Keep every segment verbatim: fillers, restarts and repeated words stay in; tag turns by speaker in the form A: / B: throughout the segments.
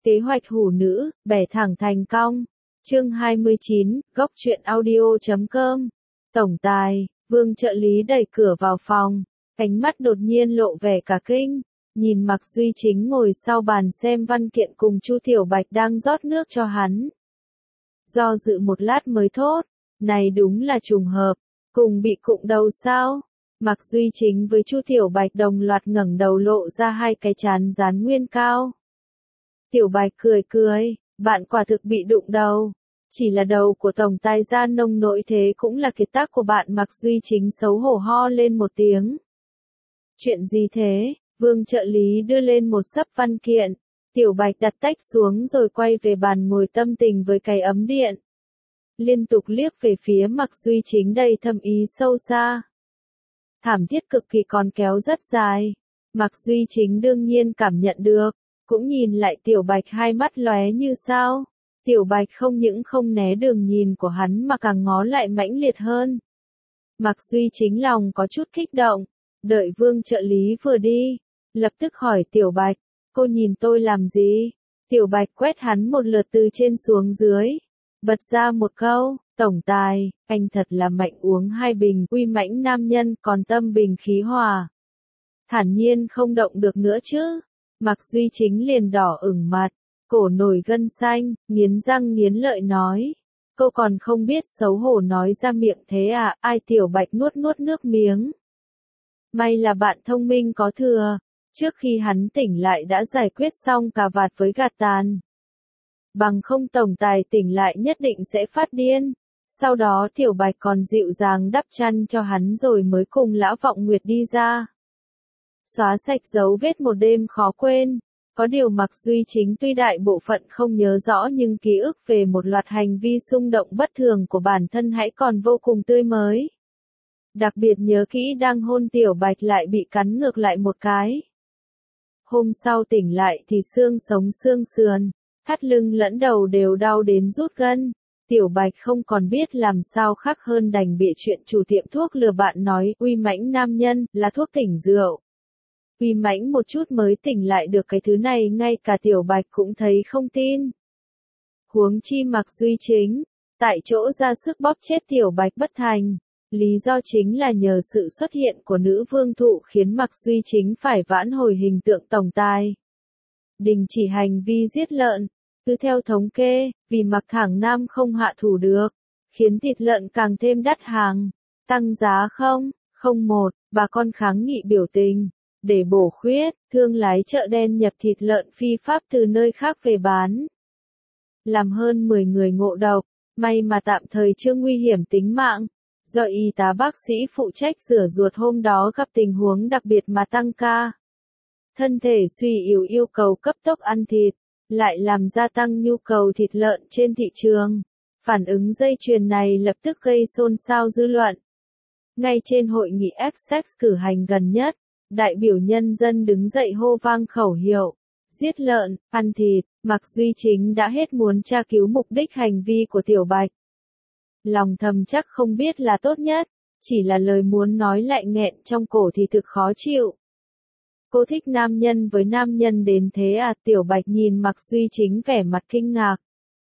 A: Kế hoạch hủ nữ, bẻ thẳng thành cong. Chương hai mươi chín, góc truyện audio chấm com. Tổng tài, Vương trợ lý đẩy cửa vào phòng, ánh mắt đột nhiên lộ vẻ cả kinh, nhìn Mạc Duy Chính ngồi sau bàn xem văn kiện cùng Chu Tiểu Bạch đang rót nước cho hắn. Do dự một lát mới thốt, này đúng là trùng hợp, cùng bị cụng đầu sao? Mạc Duy Chính với Chu Tiểu Bạch đồng loạt ngẩng đầu lộ ra hai cái trán dán nguyên cao. Tiểu Bạch cười cười, bạn quả thực bị đụng đầu. Chỉ là đầu của tổng tài gia nông nỗi thế cũng là kiệt tác của bạn. Mạc Duy Chính xấu hổ ho lên một tiếng. Chuyện gì thế? Vương trợ lý đưa lên một xấp văn kiện. Tiểu Bạch đặt tách xuống rồi quay về bàn ngồi tâm tình với cái ấm điện. Liên tục liếc về phía Mạc Duy Chính đầy thâm ý sâu xa. Thảm thiết cực kỳ còn kéo rất dài. Mạc Duy Chính đương nhiên cảm nhận được, cũng nhìn lại Tiểu Bạch hai mắt lóe như sao. Tiểu Bạch không những không né đường nhìn của hắn mà càng ngó lại mãnh liệt hơn. Mạc Duy Chính lòng có chút kích động, đợi Vương trợ lý vừa đi, lập tức hỏi Tiểu Bạch, cô nhìn tôi làm gì? Tiểu Bạch quét hắn một lượt từ trên xuống dưới, bật ra một câu, tổng tài, anh thật là mạnh, uống hai bình uy mãnh nam nhân còn tâm bình khí hòa. Thản nhiên không động được nữa chứ? Mạc Duy Chính liền đỏ ửng mặt, cổ nổi gân xanh, nghiến răng nghiến lợi nói. Cô còn không biết xấu hổ nói ra miệng thế à? Ai? Tiểu Bạch nuốt nuốt nước miếng. May là bạn thông minh có thừa, trước khi hắn tỉnh lại đã giải quyết xong cà vạt với gạt tàn. Bằng không tổng tài tỉnh lại nhất định sẽ phát điên. Sau đó Tiểu Bạch còn dịu dàng đắp chăn cho hắn rồi mới cùng Lão Vọng Nguyệt đi ra. Xóa sạch dấu vết một đêm khó quên. Có điều Mạc Duy Chính tuy đại bộ phận không nhớ rõ nhưng ký ức về một loạt hành vi xung động bất thường của bản thân hãy còn vô cùng tươi mới. Đặc biệt nhớ kỹ đang hôn Tiểu Bạch lại bị cắn ngược lại một cái. Hôm sau tỉnh lại thì xương sống xương sườn, thắt lưng lẫn đầu đều đau đến rút gân. Tiểu Bạch không còn biết làm sao khác hơn đành bịa chuyện chủ tiệm thuốc lừa bạn nói uy mãnh nam nhân là thuốc tỉnh rượu. Uy mãnh một chút mới tỉnh lại được cái thứ này ngay cả Tiểu Bạch cũng thấy không tin. Huống chi Mạc Duy Chính, tại chỗ ra sức bóp chết Tiểu Bạch bất thành. Lý do chính là nhờ sự xuất hiện của nữ vương thụ khiến Mạc Duy Chính phải vãn hồi hình tượng tổng tài. Đình chỉ hành vi giết lợn, cứ theo thống kê, vì Mạc Thẳng Nam không hạ thủ được, khiến thịt lợn càng thêm đắt hàng, tăng giá không, không một, bà con kháng nghị biểu tình. Để bổ khuyết, thương lái chợ đen nhập thịt lợn phi pháp từ nơi khác về bán. Làm hơn mười người ngộ độc, may mà tạm thời chưa nguy hiểm tính mạng. Do y tá bác sĩ phụ trách rửa ruột hôm đó gặp tình huống đặc biệt mà tăng ca. Thân thể suy yếu yêu cầu cấp tốc ăn thịt, lại làm gia tăng nhu cầu thịt lợn trên thị trường. Phản ứng dây chuyền này lập tức gây xôn xao dư luận. Ngay trên hội nghị Essex cử hành gần nhất, đại biểu nhân dân đứng dậy hô vang khẩu hiệu, giết lợn, ăn thịt. Mạc Duy Chính đã hết muốn tra cứu mục đích hành vi của Tiểu Bạch. Lòng thầm chắc không biết là tốt nhất, chỉ là lời muốn nói lại nghẹn trong cổ thì thực khó chịu. Cô thích nam nhân với nam nhân đến thế à? Tiểu Bạch nhìn Mạc Duy Chính vẻ mặt kinh ngạc.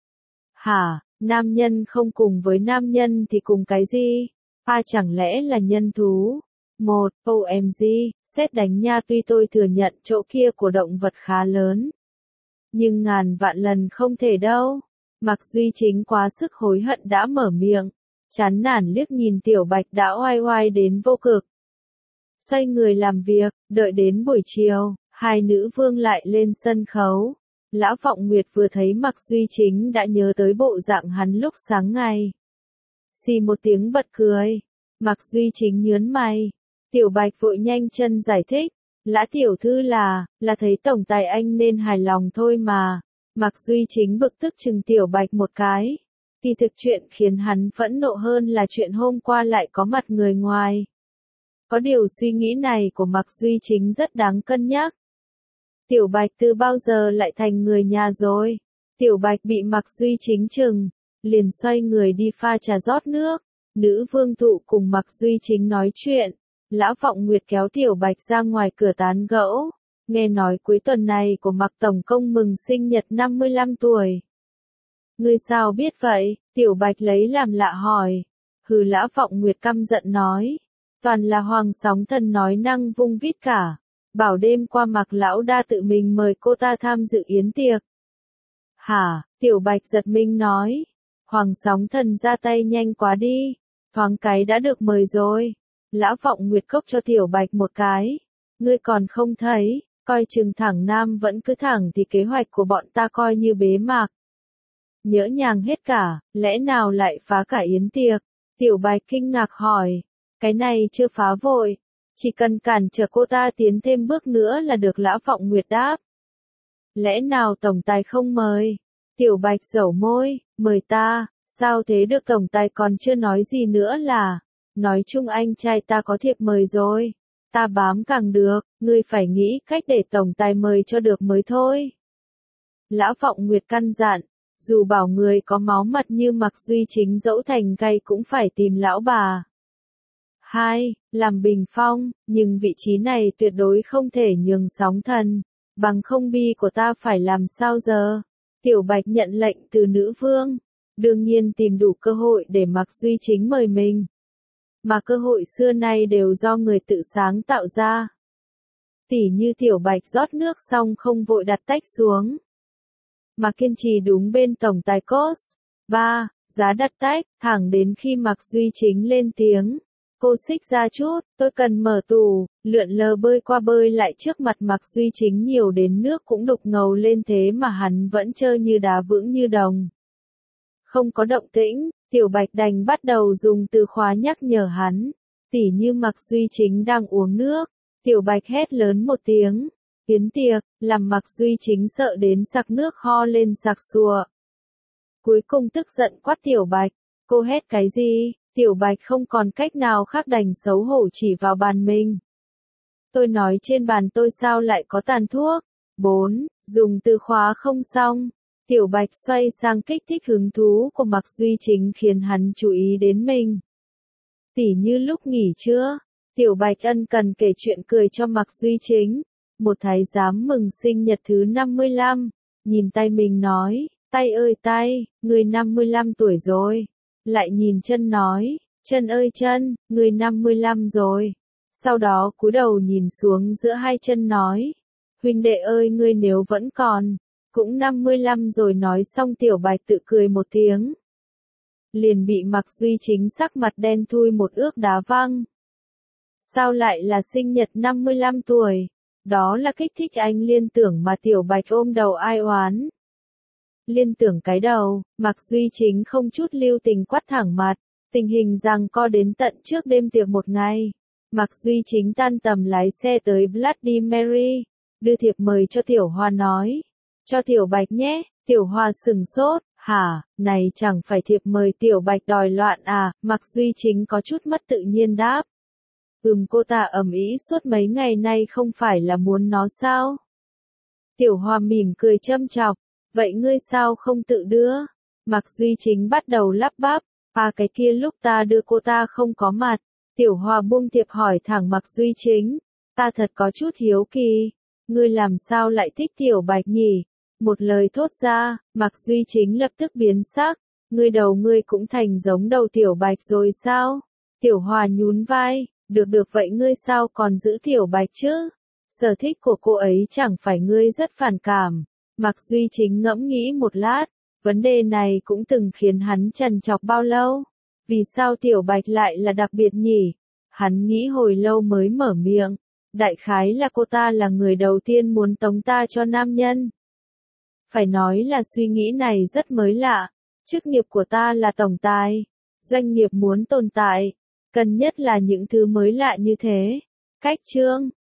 A: Hả, nam nhân không cùng với nam nhân thì cùng cái gì? À chẳng lẽ là nhân thú? Một, ô em giê, sét đánh nha, tuy tôi thừa nhận chỗ kia của động vật khá lớn. Nhưng ngàn vạn lần không thể đâu. Mạc Duy Chính quá sức hối hận đã mở miệng, chán nản liếc nhìn Tiểu Bạch đã oai oai đến vô cực. Xoay người làm việc, đợi đến buổi chiều, hai nữ vương lại lên sân khấu. Lão Vọng Nguyệt vừa thấy Mạc Duy Chính đã nhớ tới bộ dạng hắn lúc sáng ngày. Xì một tiếng bật cười. Mạc Duy Chính nhớn mày. Tiểu Bạch vội nhanh chân giải thích. Lã tiểu thư là, là thấy tổng tài anh nên hài lòng thôi mà. Mạc Duy Chính bực tức chừng Tiểu Bạch một cái. Kỳ thực chuyện khiến hắn phẫn nộ hơn là chuyện hôm qua lại có mặt người ngoài. Có điều suy nghĩ này của Mạc Duy Chính rất đáng cân nhắc. Tiểu Bạch từ bao giờ lại thành người nhà rồi? Tiểu Bạch bị Mạc Duy Chính chừng, liền xoay người đi pha trà rót nước. Nữ vương thụ cùng Mạc Duy Chính nói chuyện. Lão Vọng Nguyệt kéo Tiểu Bạch ra ngoài cửa tán gẫu. nghe nói cuối tuần này của Mạc Tổng Công mừng sinh nhật năm mươi lăm tuổi. Ngươi sao biết vậy? Tiểu Bạch lấy làm lạ hỏi. Hừ, Lã Vọng Nguyệt căm giận nói. Toàn là Hoàng Sóng Thần nói năng vung vít cả. Bảo đêm qua Mạc Lão Đa tự mình mời cô ta tham dự yến tiệc. Hả? Tiểu Bạch giật mình nói. Hoàng Sóng Thần ra tay nhanh quá đi. Thoáng cái đã được mời rồi. Lã Vọng Nguyệt cốc cho Tiểu Bạch một cái. Ngươi còn không thấy, coi chừng thẳng nam vẫn cứ thẳng thì kế hoạch của bọn ta coi như bế mạc. Nhỡ nhàng hết cả, lẽ nào lại phá cả yến tiệc? Tiểu Bạch kinh ngạc hỏi. Cái này chưa phá vội. Chỉ cần cản trở cô ta tiến thêm bước nữa là được. Lã Vọng Nguyệt đáp. Lẽ nào tổng tài không mời? Tiểu Bạch dẩu môi, mời ta, sao thế được, tổng tài còn chưa nói gì nữa là, nói chung anh trai ta có thiệp mời rồi, ta bám càng được, ngươi phải nghĩ cách để tổng tài mời cho được mới thôi. Lã Vọng Nguyệt căn dặn, dù bảo người có máu mặt như Mạc Duy Chính dẫu thành gay cũng phải tìm lão bà. Hai, làm bình phong, nhưng vị trí này tuyệt đối không thể nhường Sóng Thần, bằng không bi của ta phải làm sao giờ? Tiểu Bạch nhận lệnh từ nữ vương, đương nhiên tìm đủ cơ hội để Mạc Duy Chính mời mình. Mà cơ hội xưa nay đều do người tự sáng tạo ra. Tỉ như Tiểu Bạch rót nước xong không vội đặt tách xuống, mà kiên trì đúng bên tổng tài Cos. Ba, giá đặt tách, thẳng đến khi Mạc Duy Chính lên tiếng. Cô xích ra chút, tôi cần mở tủ, lượn lờ bơi qua bơi lại trước mặt Mạc Duy Chính nhiều đến nước cũng đục ngầu lên, thế mà hắn vẫn trơ như đá vững như đồng. Không có động tĩnh, Tiểu Bạch đành bắt đầu dùng từ khóa nhắc nhở hắn. Tỉ như Mạc Duy Chính đang uống nước, Tiểu Bạch hét lớn một tiếng. Yến tiệc, làm Mạc Duy Chính sợ đến sặc nước ho lên sặc sùa. Cuối cùng tức giận quát Tiểu Bạch, cô hét cái gì? Tiểu Bạch không còn cách nào khác đành xấu hổ chỉ vào bàn mình. Tôi nói trên bàn tôi sao lại có tàn thuốc? Bốn, dùng từ khóa không xong. Tiểu Bạch xoay sang kích thích hứng thú của Mạc Duy Chính khiến hắn chú ý đến mình. Tỉ như lúc nghỉ trưa, Tiểu Bạch ân cần kể chuyện cười cho Mạc Duy Chính. Một thái giám mừng sinh nhật thứ năm mươi lăm, nhìn tay mình nói, tay ơi tay, người năm mươi lăm tuổi rồi. Lại nhìn chân nói, chân ơi chân, người năm mươi lăm rồi. Sau đó cúi đầu nhìn xuống giữa hai chân nói, huynh đệ ơi ngươi nếu vẫn còn, cũng năm mươi lăm rồi. Nói xong Tiểu Bạch tự cười một tiếng. Liền bị Mạc Duy Chính sắc mặt đen thui một ước đá văng. Sao lại là sinh nhật năm mươi lăm tuổi? Đó là kích thích anh liên tưởng mà Tiểu Bạch ôm đầu ai oán. Liên tưởng cái đầu, Mạc Duy Chính không chút lưu tình quát thẳng mặt, tình hình rằng co đến tận trước đêm tiệc một ngày. Mạc Duy Chính tan tầm lái xe tới Bloody Mary, đưa thiệp mời cho Tiểu Hoa nói, cho Tiểu Bạch nhé. Tiểu Hoa sừng sốt, hả, này chẳng phải thiệp mời Tiểu Bạch đòi loạn à? Mạc Duy Chính có chút mất tự nhiên đáp. Ừm, cô ta ầm ĩ suốt mấy ngày nay không phải là muốn nó sao? Tiểu Hoa mỉm cười châm chọc. Vậy ngươi sao không tự đưa? Mạc Duy Chính bắt đầu lắp bắp, à cái kia lúc ta đưa cô ta không có mặt. Tiểu Hoa buông thiệp hỏi thẳng Mạc Duy Chính, ta thật có chút hiếu kỳ, ngươi làm sao lại thích Tiểu Bạch nhỉ? Một lời thốt ra, Mạc Duy Chính lập tức biến sắc, ngươi đầu ngươi cũng thành giống đầu Tiểu Bạch rồi sao? Tiểu Hoa nhún vai, được được vậy ngươi sao còn giữ Tiểu Bạch chứ? Sở thích của cô ấy chẳng phải ngươi rất phản cảm. Mạc Duy Chính ngẫm nghĩ một lát, vấn đề này cũng từng khiến hắn trằn trọc bao lâu. Vì sao Tiểu Bạch lại là đặc biệt nhỉ? Hắn nghĩ hồi lâu mới mở miệng. Đại khái là cô ta là người đầu tiên muốn tống ta cho nam nhân. Phải nói là suy nghĩ này rất mới lạ. Chức nghiệp của ta là tổng tài. Doanh nghiệp muốn tồn tại, cần nhất là những thứ mới lạ như thế. Cách chương